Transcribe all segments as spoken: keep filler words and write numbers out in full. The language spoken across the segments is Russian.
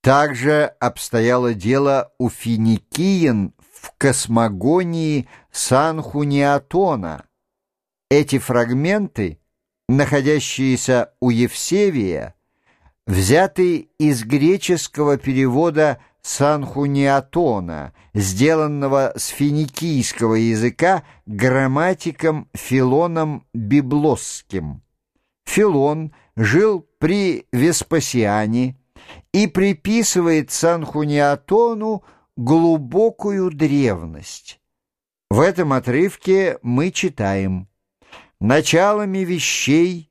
Также обстояло дело у финикиян в космогонии Санхуниатона. Эти фрагменты, находящиеся у Евсевия, взяты из греческого перевода Санхуниатона, сделанного с финикийского языка грамматиком Филоном Библосским. Филон жил при Веспасиане и приписывает Санхуниатону глубокую древность. В этом отрывке мы читаем: «Началами вещей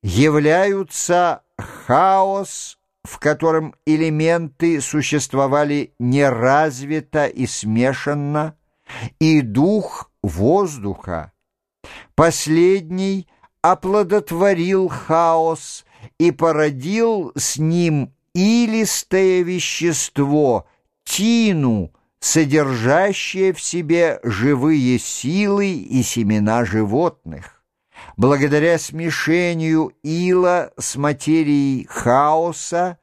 являются хаос, в котором элементы существовали неразвито и смешанно, и дух воздуха. Последний оплодотворил хаос и породил с ним илистое вещество, тину, содержащее в себе живые силы и семена животных. Благодаря смешению ила с материей хаоса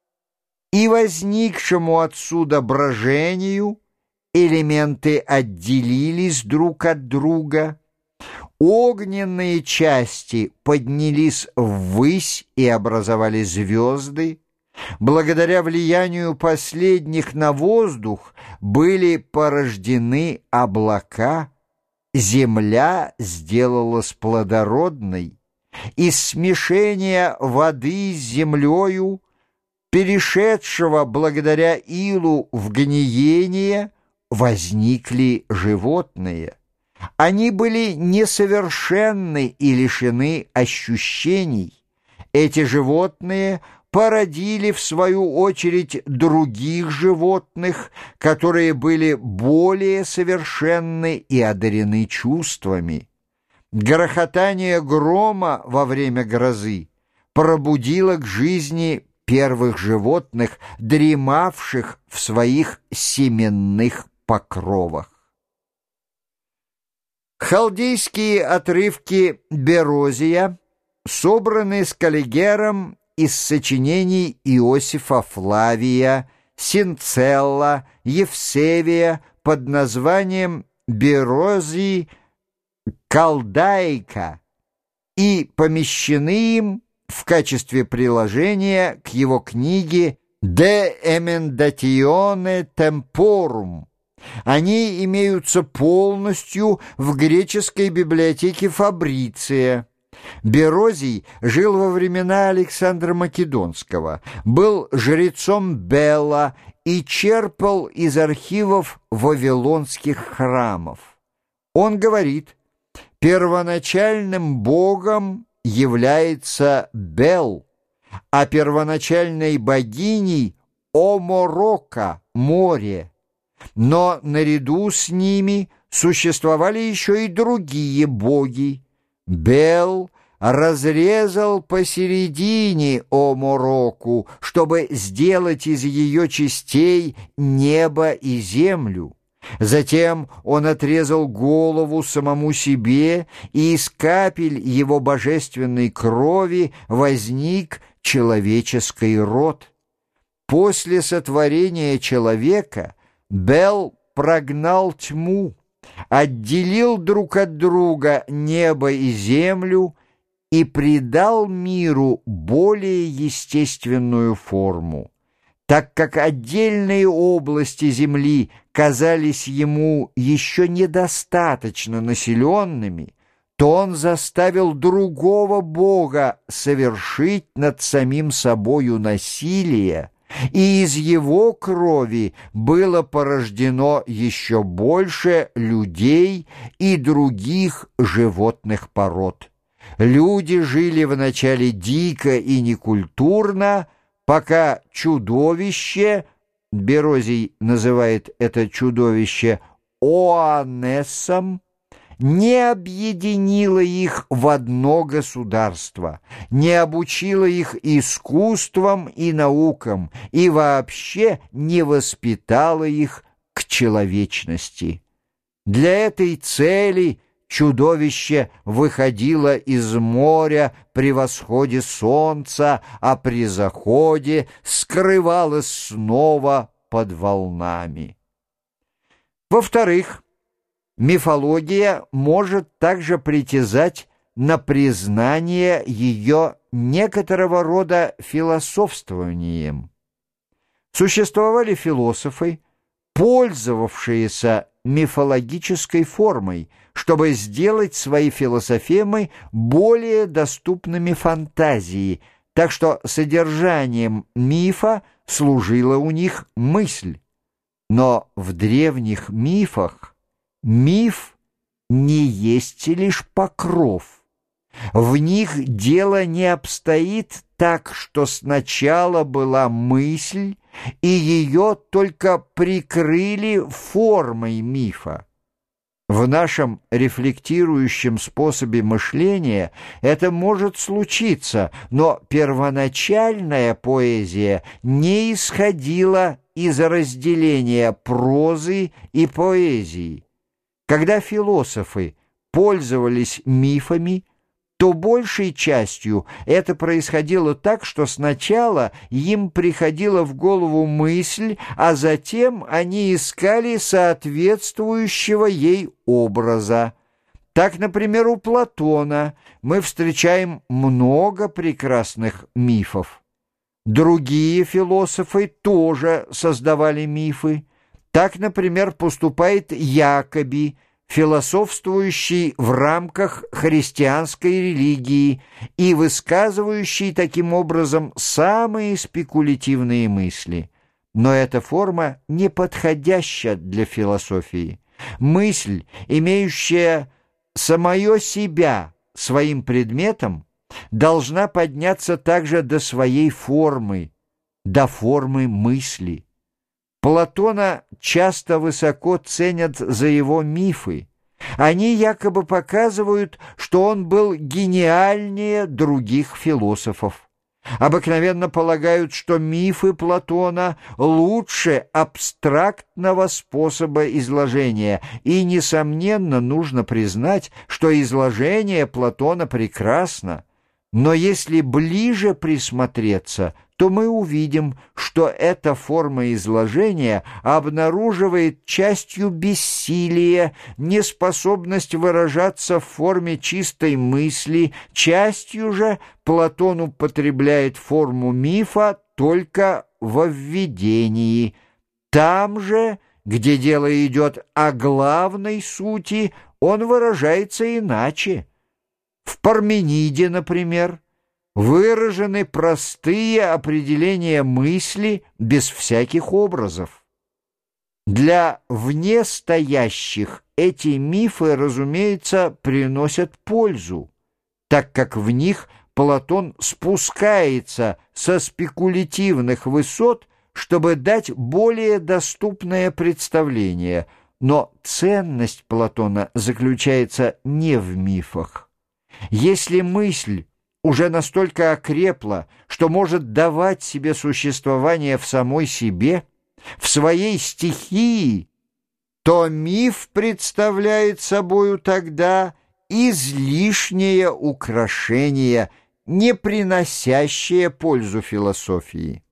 и возникшему отсюда брожению элементы отделились друг от друга, огненные части поднялись ввысь и образовали звезды. Благодаря влиянию последних на воздух были порождены облака, земля сделалась плодородной, из смешения воды с землею, перешедшего благодаря илу в гниение, возникли животные. Они были несовершенны и лишены ощущений. Эти животные породили, в свою очередь, других животных, которые были более совершенны и одарены чувствами. Грохотание грома во время грозы пробудило к жизни первых животных, дремавших в своих семенных покровах. Халдейские отрывки Берозия собраны с Каллигером из сочинений Иосифа Флавия, Синцелла, Евсевия под названием «Берозий Калдайка» и помещены им в качестве приложения к его книге «De Emendatione Temporum». Они имеются полностью в греческой библиотеке Фабриция. Берозий жил во времена Александра Македонского, был жрецом Белла и черпал из архивов вавилонских храмов. Он говорит: первоначальным богом является Бел, а первоначальной богиней — Оморока, море. Но наряду с ними существовали еще и другие боги. Бел разрезал посередине Омороку, чтобы сделать из ее частей небо и землю. Затем он отрезал голову самому себе, и из капель его божественной крови возник человеческий род. После сотворения человека Бел прогнал тьму, отделил друг от друга небо и землю и придал миру более естественную форму. Так как отдельные области земли казались ему еще недостаточно населенными, то он заставил другого бога совершить над самим собою насилие, и из его крови было порождено еще больше людей и других животных пород. Люди жили вначале дико и некультурно, пока чудовище, Берозий называет это чудовище Оаннесом, не объединило их в одно государство, не обучило их искусствам и наукам и вообще не воспитало их к человечности. Для этой цели чудовище выходило из моря при восходе солнца, а при заходе скрывалось снова под волнами. Во-вторых, мифология может также притязать на признание ее некоторого рода философствованием. Существовали философы, пользовавшиеся мифологической формой, чтобы сделать свои философемы более доступными фантазии, так что содержанием мифа служила у них мысль. Но в древних мифах миф не есть лишь покров. В них дело не обстоит так, что сначала была мысль, и ее только прикрыли формой мифа. В нашем рефлектирующем способе мышления это может случиться, но первоначальная поэзия не исходила из разделения прозы и поэзии. Когда философы пользовались мифами, то большей частью это происходило так, что сначала им приходила в голову мысль, а затем они искали соответствующего ей образа. Так, например, у Платона мы встречаем много прекрасных мифов. Другие философы тоже создавали мифы. Так, например, поступает Якоби, философствующий в рамках христианской религии и высказывающий таким образом самые спекулятивные мысли. Но эта форма не подходяща для философии. Мысль, имеющая самое себя своим предметом, должна подняться также до своей формы, до формы мысли. Платона часто высоко ценят за его мифы. Они якобы показывают, что он был гениальнее других философов. Обыкновенно полагают, что мифы Платона лучше абстрактного способа изложения, и, несомненно, нужно признать, что изложение Платона прекрасно. Но если ближе присмотреться, то мы увидим, что эта форма изложения обнаруживает частью бессилие, неспособность выражаться в форме чистой мысли, частью же Платон употребляет форму мифа только во введении. Там же, где дело идет о главной сути, он выражается иначе. В Пармениде, например, выражены простые определения мысли без всяких образов. Для внестоящих эти мифы, разумеется, приносят пользу, так как в них Платон спускается со спекулятивных высот, чтобы дать более доступное представление. Но ценность Платона заключается не в мифах. Если мысль уже настолько окрепла, что может давать себе существование в самой себе, в своей стихии, то миф представляет собою тогда излишнее украшение, не приносящее пользу философии.